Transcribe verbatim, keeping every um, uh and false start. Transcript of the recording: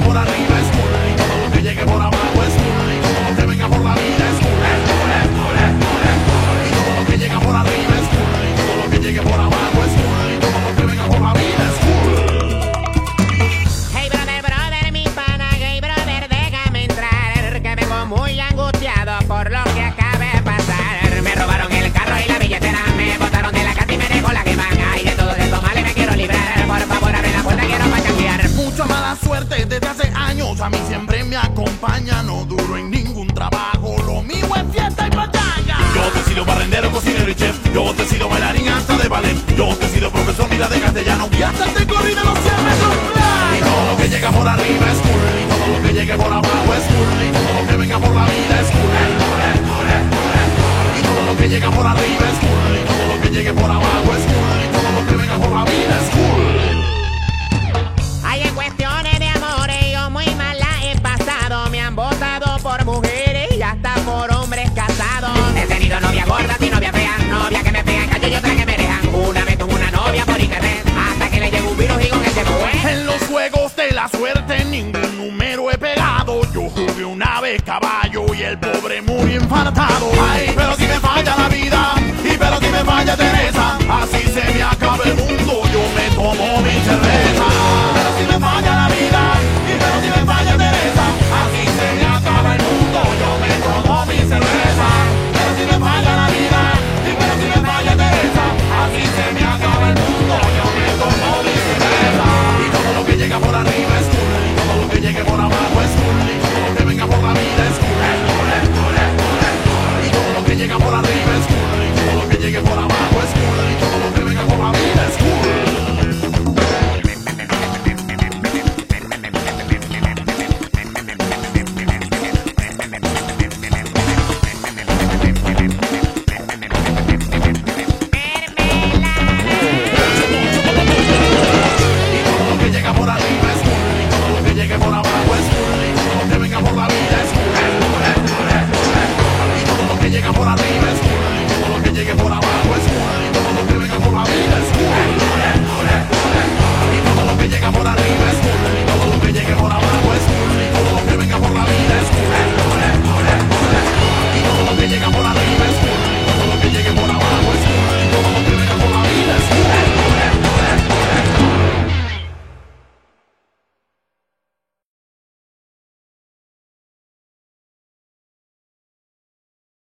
por arriba es cool y todo lo que llegue por abajo es cool y todo lo que venga por la vida es cool, es cool, es cool, es cool, es cool. Y todo lo que llega por arriba es cool y todo lo que llegue por abajo es cool y todo lo que venga por la vida es cool. Hey brother, brother, mi pana, gay brother, déjame entrar, que vengo muy angustiado por lo que acaba de pasar. Me robaron el carro y la billetera, me botaron de la casa y me dejó la que van. Ay, de todos estos males me quiero librar, por favor abre la puerta, quiero pa' cambiar. Mucha mala suerte desde hace años, a mí siempre me acompaña. No duro en ningún trabajo, lo mío es fiesta y pachanga. Yo te he sido barrendero, cocinero y chef. Yo te he sido bailarín hasta de ballet. Yo te he sido profesor, mira de castellano y hasta te corrí de los cien metros fly. Y todo lo que llega por arriba es cool y todo lo que llegue por abajo es cool y todo lo que venga por la vida es cool, es cool, es cool, es cool, es cool. Y todo lo que llega por arriba es cool y todo lo que llegue por abajo es cool y todo lo que venga por la vida es cool. Hay en cuestiones de amores, yo muy mal la he pasado. Me han botado por mujeres y hasta por hombres casados. He tenido novia gorda y novia fea, novia que me pega en calle y otra que me dejan. Una vez tuve una novia por internet, hasta que le llegó un virus y con él se fue. En los juegos de la suerte ningún número he pegado. Yo jugué una vez caballo y el pobre murió infartado. Ay, pero si me falla la vida, y pero si me falla Teresa, así se me acaba el mundo, yo me tomo mi cerveza. Pero si me falla la vida, y pero si me falla Teresa, así se me acaba el mundo, yo me tomo mi cerveza. Pero si me falla la vida, y pero si me falla Teresa, así se me acaba el mundo, yo me tomo mi cerveza. Y todo lo que llega por arriba